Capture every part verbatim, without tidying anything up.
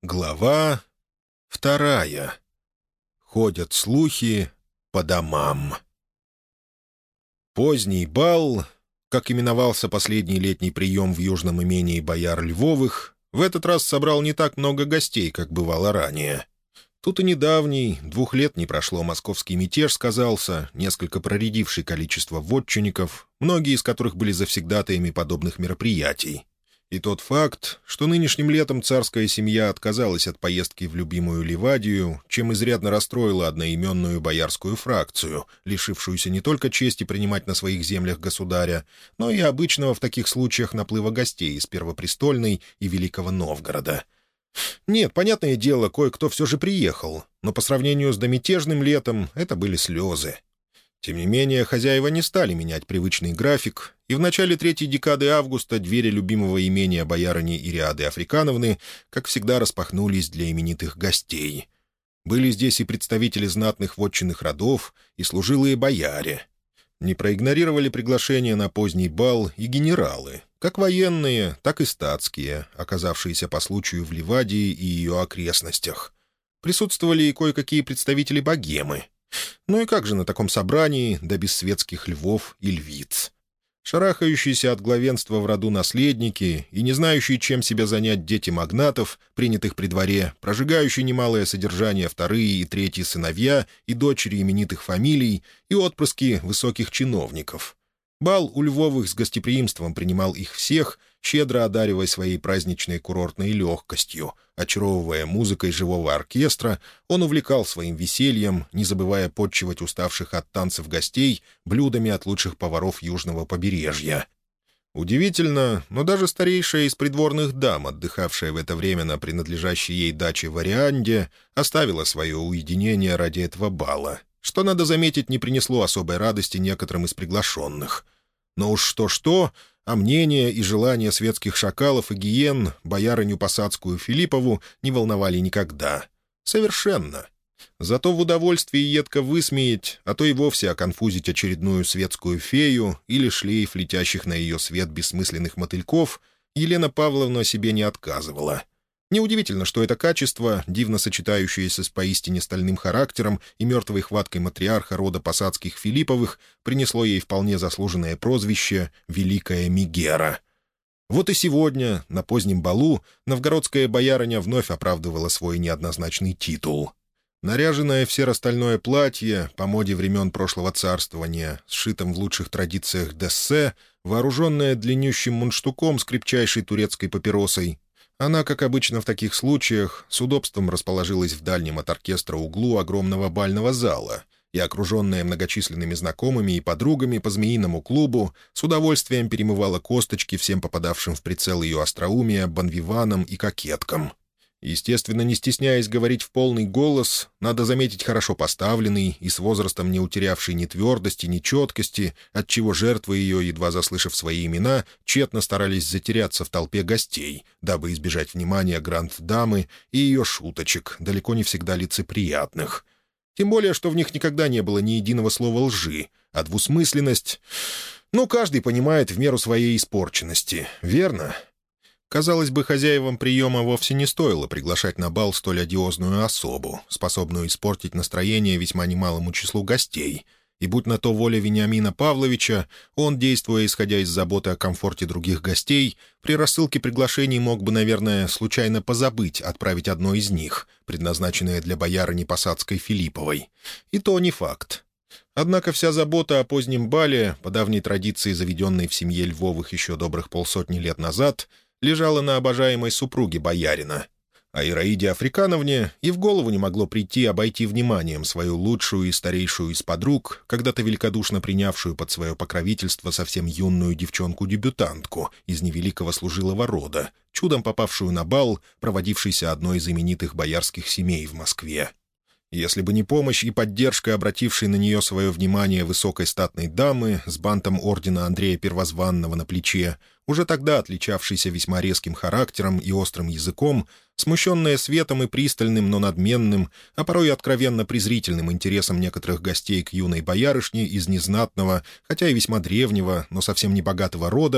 Глава вторая. Ходят слухи по домам. Поздний бал, как именовался последний летний прием в южном имении бояр Львовых, в этот раз собрал не так много гостей, как бывало ранее. Тут и недавний, двух лет не прошло, московский мятеж сказался, несколько проредивший количество вотчинников, многие из которых были завсегдатаями подобных мероприятий. И тот факт, что нынешним летом царская семья отказалась от поездки в любимую Ливадию, чем изрядно расстроила одноименную боярскую фракцию, лишившуюся не только чести принимать на своих землях государя, но и обычного в таких случаях наплыва гостей из Первопрестольной и Великого Новгорода. Нет, понятное дело, кое-кто все же приехал, но по сравнению с домятежным летом это были слезы. Тем не менее, хозяева не стали менять привычный график, и в начале третьей декады августа двери любимого имения боярыни Ириады Африкановны, как всегда, распахнулись для именитых гостей. Были здесь и представители знатных вотчинных родов, и служилые бояре. Не проигнорировали приглашение на поздний бал и генералы, как военные, так и статские, оказавшиеся по случаю в Ливадии и ее окрестностях. Присутствовали и кое-какие представители богемы. Ну и как же на таком собрании, да без светских львов и львиц? Шарахающиеся от главенства в роду наследники и не знающие, чем себя занять дети магнатов, принятых при дворе, прожигающие немалое содержание вторые и третьи сыновья и дочери именитых фамилий и отпрыски высоких чиновников. Бал у Львовых с гостеприимством принимал их всех, щедро одаривая своей праздничной курортной легкостью. Очаровывая музыкой живого оркестра, он увлекал своим весельем, не забывая подчивать уставших от танцев гостей блюдами от лучших поваров южного побережья. Удивительно, но даже старейшая из придворных дам, отдыхавшая в это время на принадлежащей ей даче в Орианде, оставила свое уединение ради этого бала, что, надо заметить, не принесло особой радости некоторым из приглашенных. Но уж что-что, а мнения и желания светских шакалов и гиен боярыню Посадскую Филиппову не волновали никогда. Совершенно. Зато в удовольствии едко высмеять, а то и вовсе оконфузить очередную светскую фею или шлейф летящих на ее свет бессмысленных мотыльков Елена Павловна себе не отказывала. Неудивительно, что это качество, дивно сочетающееся с поистине стальным характером и мертвой хваткой матриарха рода Посадских Филипповых, принесло ей вполне заслуженное прозвище «Великая Мегера». Вот и сегодня, на позднем балу, новгородская боярыня вновь оправдывала свой неоднозначный титул. Наряженное в серо-стальное платье, по моде времен прошлого царствования, сшитым в лучших традициях дессе, вооруженная длиннющим мундштуком с крепчайшей турецкой папиросой, она, как обычно в таких случаях, с удобством расположилась в дальнем от оркестра углу огромного бального зала и, окруженная многочисленными знакомыми и подругами по змеиному клубу, с удовольствием перемывала косточки всем попадавшим в прицел ее остроумия бонвиванам и кокеткам. Естественно, не стесняясь говорить в полный голос, надо заметить, хорошо поставленный и с возрастом не утерявший ни твердости, ни четкости, отчего жертвы ее, едва заслышав свои имена, тщетно старались затеряться в толпе гостей, дабы избежать внимания гранд-дамы и ее шуточек, далеко не всегда лицеприятных. Тем более, что в них никогда не было ни единого слова лжи, а двусмысленность... Ну, каждый понимает в меру своей испорченности, верно? Казалось бы, хозяевам приема вовсе не стоило приглашать на бал столь одиозную особу, способную испортить настроение весьма немалому числу гостей. И будь на то воля Вениамина Павловича, он, действуя исходя из заботы о комфорте других гостей, при рассылке приглашений мог бы, наверное, случайно позабыть отправить одно из них, предназначенное для боярыни Посадской Филипповой. И то не факт. Однако вся забота о позднем бале, по давней традиции, заведенной в семье Львовых еще добрых полсотни лет назад, лежала на обожаемой супруге боярина. А Ираиде Африкановне и в голову не могло прийти обойти вниманием свою лучшую и старейшую из подруг, когда-то великодушно принявшую под свое покровительство совсем юную девчонку-дебютантку из невеликого служилого рода, чудом попавшую на бал, проводившийся одной из именитых боярских семей в Москве. Если бы не помощь и поддержка, обратившей на нее свое внимание высокой статной дамы с бантом ордена Андрея Первозванного на плече, уже тогда отличавшейся весьма резким характером и острым языком, смущенная светом и пристальным, но надменным, а порой и откровенно презрительным интересом некоторых гостей к юной боярышне из незнатного, хотя и весьма древнего, но совсем не богатого рода,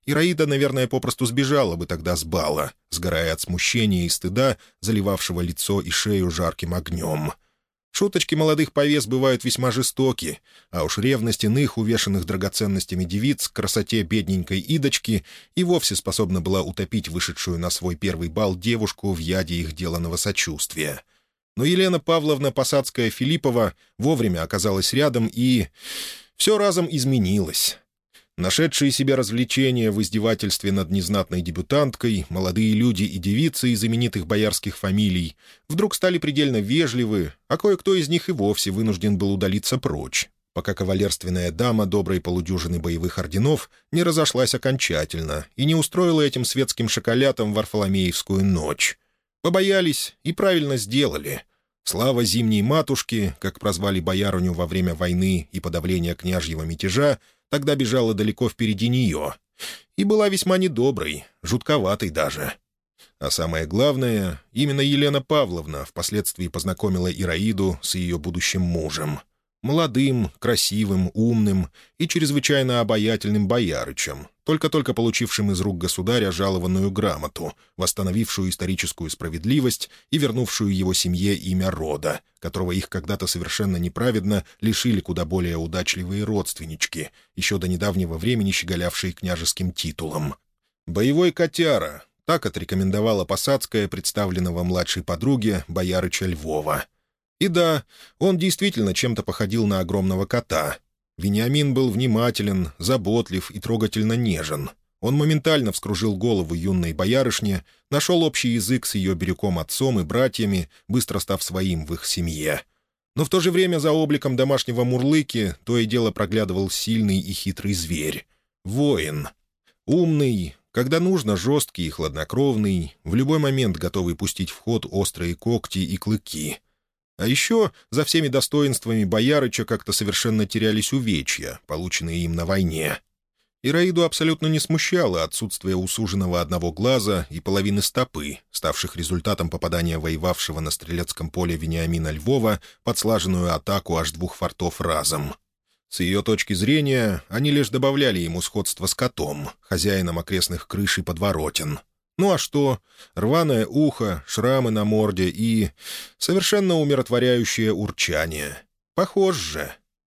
Ираида, наверное, попросту сбежала бы тогда с бала, сгорая от смущения и стыда, заливавшего лицо и шею жарким огнем. Шуточки молодых повес бывают весьма жестоки, а уж ревность иных, увешанных драгоценностями девиц, к красоте бедненькой Идочки и вовсе способна была утопить вышедшую на свой первый бал девушку в яде их деланного сочувствия. Но Елена Павловна Посадская-Филиппова вовремя оказалась рядом, и все разом изменилось. Нашедшие себе развлечения в издевательстве над незнатной дебютанткой, молодые люди и девицы из именитых боярских фамилий вдруг стали предельно вежливы, а кое-кто из них и вовсе вынужден был удалиться прочь, пока кавалерственная дама доброй полудюжины боевых орденов не разошлась окончательно и не устроила этим светским шоколятам Варфоломеевскую ночь. Побоялись и правильно сделали. Слава зимней матушки, как прозвали боярыню во время войны и подавления княжьего мятежа, тогда бежала далеко впереди нее. И была весьма недоброй, жутковатой даже. А самое главное, именно Елена Павловна впоследствии познакомила Ираиду с ее будущим мужем. Молодым, красивым, умным и чрезвычайно обаятельным боярычем, только-только получившим из рук государя жалованную грамоту, восстановившую историческую справедливость и вернувшую его семье имя рода, которого их когда-то совершенно неправедно лишили куда более удачливые родственнички, еще до недавнего времени щеголявшие княжеским титулом. «Боевой котяра» — так отрекомендовала Посадская представленного младшей подруге боярыча Львова. И да, он действительно чем-то походил на огромного кота. Вениамин был внимателен, заботлив и трогательно нежен. Он моментально вскружил голову юной боярышне, нашел общий язык с ее бирюком отцом и братьями, быстро став своим в их семье. Но в то же время за обликом домашнего мурлыки то и дело проглядывал сильный и хитрый зверь. Воин. Умный, когда нужно, жесткий и хладнокровный, в любой момент готовый пустить в ход острые когти и клыки. А еще за всеми достоинствами боярыча как-то совершенно терялись увечья, полученные им на войне. Ираиду абсолютно не смущало отсутствие усуженного одного глаза и половины стопы, ставших результатом попадания воевавшего на стрелецком поле Вениамина Львова под слаженную атаку аж двух фортов разом. С ее точки зрения, они лишь добавляли ему сходство с котом, хозяином окрестных крыш и подворотен. Ну а что? Рваное ухо, шрамы на морде и совершенно умиротворяющее урчание. Похож же.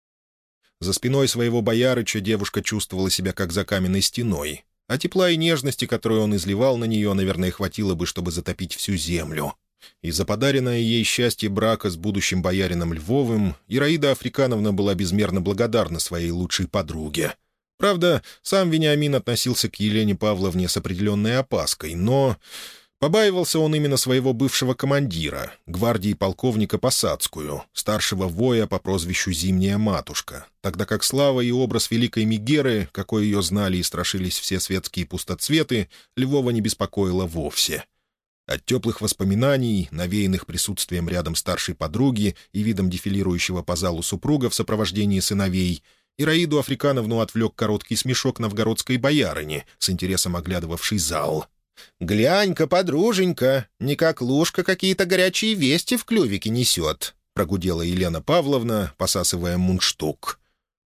За спиной своего боярыча девушка чувствовала себя как за каменной стеной, а тепла и нежности, которую он изливал на нее, наверное, хватило бы, чтобы затопить всю землю. И за подаренное ей счастье брака с будущим боярином Львовым Ираида Африкановна была безмерно благодарна своей лучшей подруге. Правда, сам Вениамин относился к Елене Павловне с определенной опаской, но побаивался он именно своего бывшего командира, гвардии полковника Посадскую, старшего воя по прозвищу «Зимняя матушка», тогда как слава и образ великой Мегеры, какой ее знали и страшились все светские пустоцветы, Львова не беспокоило вовсе. От теплых воспоминаний, навеянных присутствием рядом старшей подруги и видом дефилирующего по залу супруга в сопровождении сыновей, Ираиду Африкановну отвлек короткий смешок новгородской боярыни, с интересом оглядывавшей зал. «Глянь-ка, подруженька, не как Лушка какие-то горячие вести в клювике несет», — прогудела Елена Павловна, посасывая мундштук.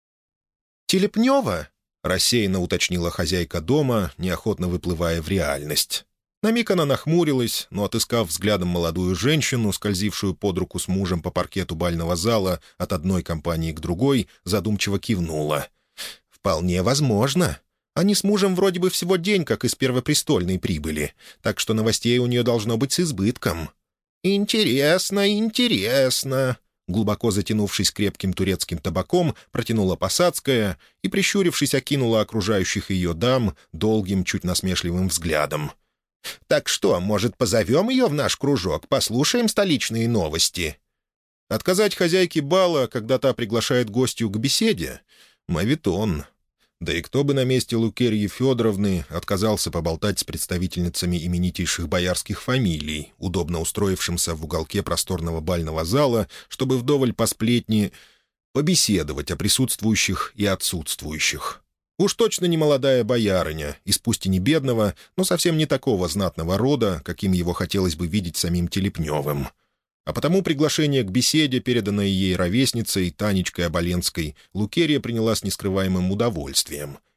«Телепнева?» — рассеянно уточнила хозяйка дома, неохотно выплывая в реальность. На миг она нахмурилась, но, отыскав взглядом молодую женщину, скользившую под руку с мужем по паркету бального зала от одной компании к другой, задумчиво кивнула. «Вполне возможно. Они с мужем вроде бы всего день, как из первопрестольной прибыли, так что новостей у нее должно быть с избытком». «Интересно, интересно», — глубоко затянувшись крепким турецким табаком, протянула Посадская и, прищурившись, окинула окружающих ее дам долгим, чуть насмешливым взглядом. «Так что, может, позовем ее в наш кружок, послушаем столичные новости?» Отказать хозяйке бала, когда та приглашает гостью к беседе — моветон. Да и кто бы на месте Лукерьи Федоровны отказался поболтать с представительницами именитейших боярских фамилий, удобно устроившимся в уголке просторного бального зала, чтобы вдоволь по сплетни побеседовать о присутствующих и отсутствующих. Уж точно не молодая боярыня, из пусть и не бедного, но совсем не такого знатного рода, каким его хотелось бы видеть самим Телепневым. А потому приглашение к беседе, переданное ей ровесницей Танечкой Оболенской, Лукерья приняла с нескрываемым удовольствием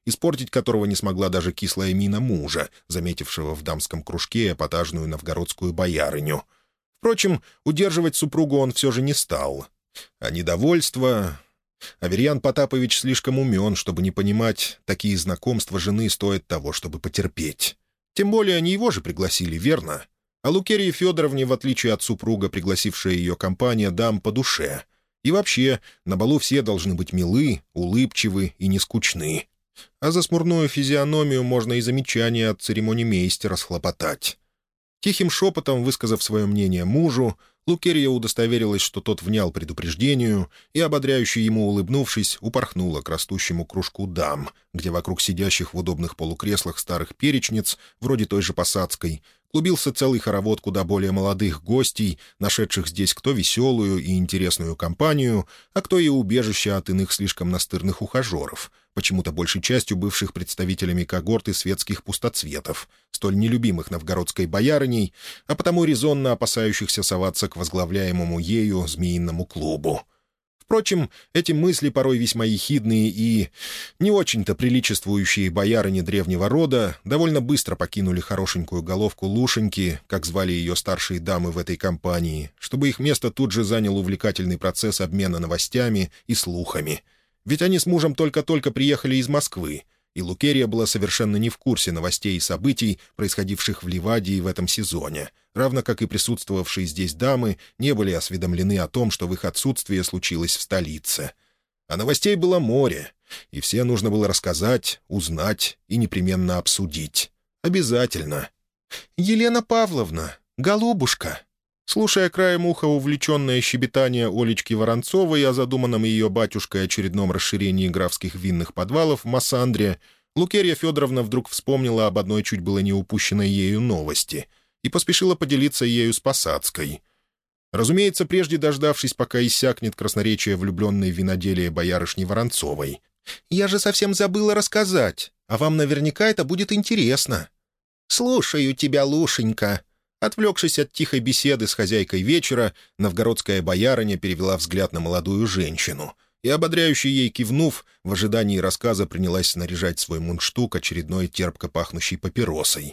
испортить которого не смогла даже кислая мина мужа, заметившего в дамском кружке эпатажную новгородскую боярыню. Впрочем, удерживать супругу он все же не стал. А недовольство... Аверьян Потапович слишком умен, чтобы не понимать, такие знакомства жены стоят того, чтобы потерпеть. Тем более они его же пригласили, верно? А Лукерье Федоровне, в отличие от супруга, пригласившая ее компания, дам по душе. И вообще, на балу все должны быть милы, улыбчивы и не скучны. А за смурную физиономию можно и замечание от церемонимейстера схлопотать. Тихим шепотом, высказав свое мнение мужу, Лукерья удостоверилась, что тот внял предупреждению, и, ободряюще ему улыбнувшись, упорхнула к растущему кружку дам, где вокруг сидящих в удобных полукреслах старых перечниц, вроде той же Посадской, клубился целый хоровод куда более молодых гостей, нашедших здесь кто веселую и интересную компанию, а кто и убежище от иных слишком настырных ухажеров, почему-то большей частью бывших представителями когорты светских пустоцветов, столь нелюбимых новгородской боярыней, а потому резонно опасающихся соваться к возглавляемому ею змеиному клубу. Впрочем, эти мысли, порой весьма ехидные и не очень-то приличествующие боярыне древнего рода, довольно быстро покинули хорошенькую головку Лушеньки, как звали ее старшие дамы в этой компании, чтобы их место тут же занял увлекательный процесс обмена новостями и слухами. Ведь они с мужем только-только приехали из Москвы, и Лукерья была совершенно не в курсе новостей и событий, происходивших в Ливадии в этом сезоне, равно как и присутствовавшие здесь дамы не были осведомлены о том, что в их отсутствие случилось в столице. А новостей было море, и все нужно было рассказать, узнать и непременно обсудить. Обязательно. «Елена Павловна, голубушка!» Слушая краем уха увлеченное щебетание Олечки Воронцовой о задуманном ее батюшкой очередном расширении графских винных подвалов в Массандре, Лукерья Федоровна вдруг вспомнила об одной чуть было не упущенной ею новости и поспешила поделиться ею с Посадской. Разумеется, прежде дождавшись, пока иссякнет красноречие влюбленной в виноделие боярышни Воронцовой. «Я же совсем забыла рассказать, а вам наверняка это будет интересно». «Слушаю тебя, Лушенька». Отвлекшись от тихой беседы с хозяйкой вечера, новгородская боярыня перевела взгляд на молодую женщину и, ободряюще ей кивнув, в ожидании рассказа принялась снаряжать свой мундштук очередной терпко пахнущей папиросой.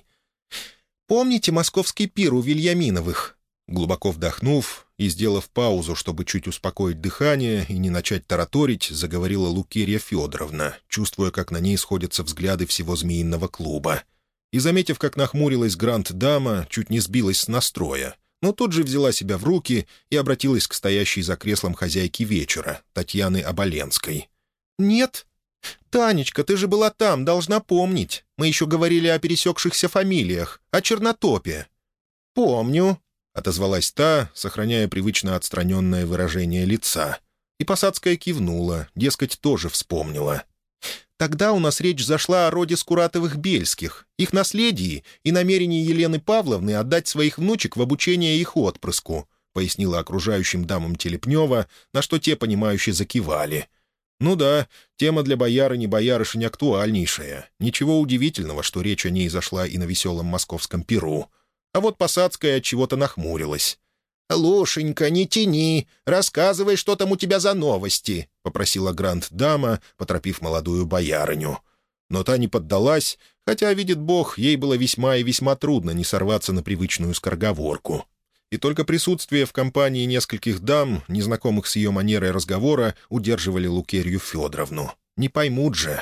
«Помните московский пир у Вильяминовых?» Глубоко вдохнув и сделав паузу, чтобы чуть успокоить дыхание и не начать тараторить, заговорила Лукерья Федоровна, чувствуя, как на ней сходятся взгляды всего змеиного клуба. И, заметив, как нахмурилась гранд-дама, чуть не сбилась с настроя, но тут же взяла себя в руки и обратилась к стоящей за креслом хозяйки вечера, Татьяны Оболенской. «Нет? Танечка, ты же была там, должна помнить. Мы еще говорили о пересекшихся фамилиях, о Чернотопе». «Помню», — отозвалась та, сохраняя привычно отстраненное выражение лица. И Посадская кивнула, дескать, тоже вспомнила. «Тогда у нас речь зашла о роде Скуратовых-Бельских, их наследии и намерении Елены Павловны отдать своих внучек в обучение их отпрыску», пояснила окружающим дамам Телепнева, на что те, понимающе закивали. «Ну да, тема для боярыни боярышень актуальнейшая. Ничего удивительного, что речь о ней зашла и на веселом московском пиру. А вот Посадская отчего-то нахмурилась. «Лушенька, не тяни, рассказывай, что там у тебя за новости», — попросила гранд-дама, поторопив молодую боярыню. Но та не поддалась, хотя, видит Бог, ей было весьма и весьма трудно не сорваться на привычную скороговорку. И только присутствие в компании нескольких дам, незнакомых с ее манерой разговора, удерживали Лукерью Федоровну. Не поймут же.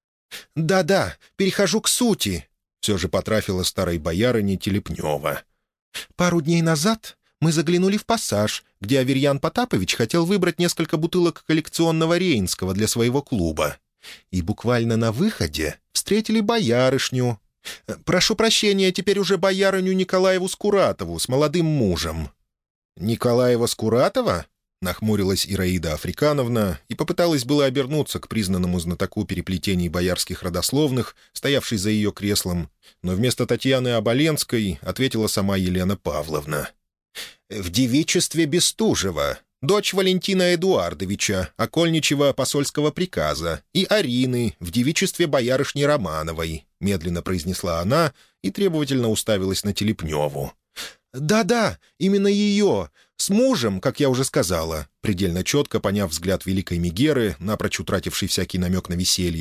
«Да-да, перехожу к сути», — все же потрафила старой боярыне Телепнева. «Пару дней назад мы заглянули в пассаж, где Аверьян Потапович хотел выбрать несколько бутылок коллекционного рейнского для своего клуба. И буквально на выходе встретили боярышню. Прошу прощения, теперь уже боярыню Николаеву Скуратову с молодым мужем». «Николаева Скуратова?» — нахмурилась Ираида Африкановна и попыталась было обернуться к признанному знатоку переплетений боярских родословных, стоявшей за ее креслом, но вместо Татьяны Оболенской ответила сама Елена Павловна. «В девичестве Бестужева, дочь Валентина Эдуардовича, окольничего посольского приказа, и Арины в девичестве боярышни Романовой», — медленно произнесла она и требовательно уставилась на Телепневу. «Да-да, именно ее, с мужем, как я уже сказала», предельно четко поняв взгляд великой Мегеры, напрочь утратившей всякий намек на веселье,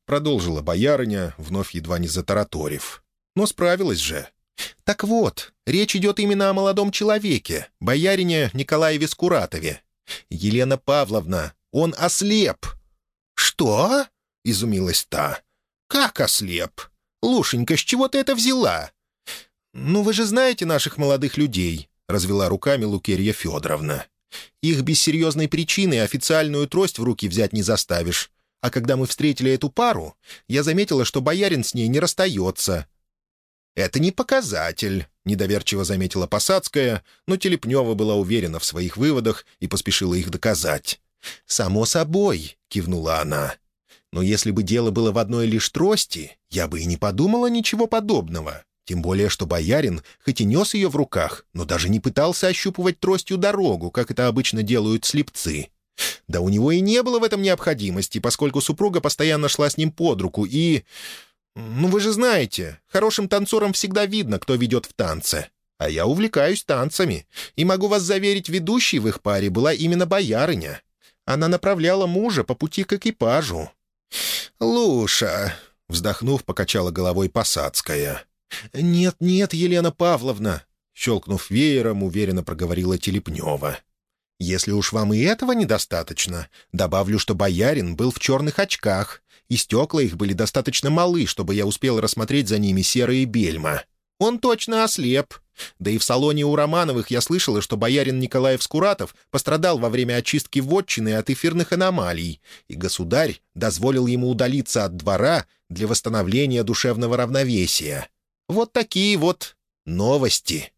продолжила боярыня, вновь едва не затараторив. «Но справилась же. Так вот, речь идет именно о молодом человеке, боярине Николаеве Скуратове. Елена Павловна, он ослеп». «Что?» — изумилась та. «Как ослеп? Лушенька, с чего ты это взяла?» «Ну, вы же знаете наших молодых людей», — развела руками Лукерья Федоровна. «Их без серьезной причины официальную трость в руки взять не заставишь. А когда мы встретили эту пару, я заметила, что боярин с ней не расстается». «Это не показатель», — недоверчиво заметила Посадская, но Телепнева была уверена в своих выводах и поспешила их доказать. «Само собой», — кивнула она. «Но если бы дело было в одной лишь трости, я бы и не подумала ничего подобного. Тем более, что боярин хоть и нес ее в руках, но даже не пытался ощупывать тростью дорогу, как это обычно делают слепцы. Да у него и не было в этом необходимости, поскольку супруга постоянно шла с ним под руку и... Ну, вы же знаете, хорошим танцорам всегда видно, кто ведет в танце. А я увлекаюсь танцами, и могу вас заверить, ведущей в их паре была именно боярыня. Она направляла мужа по пути к экипажу». «Луша», — вздохнув, покачала головой Посадская. «Нет, нет, Елена Павловна», — щелкнув веером, уверенно проговорила Телепнева. «Если уж вам и этого недостаточно, добавлю, что боярин был в черных очках, и стекла их были достаточно малы, чтобы я успел рассмотреть за ними серые бельма. Он точно ослеп. Да и в салоне у Романовых я слышала, что боярин Николаев Скуратов пострадал во время очистки вотчины от эфирных аномалий, и государь дозволил ему удалиться от двора для восстановления душевного равновесия. Вот такие вот новости».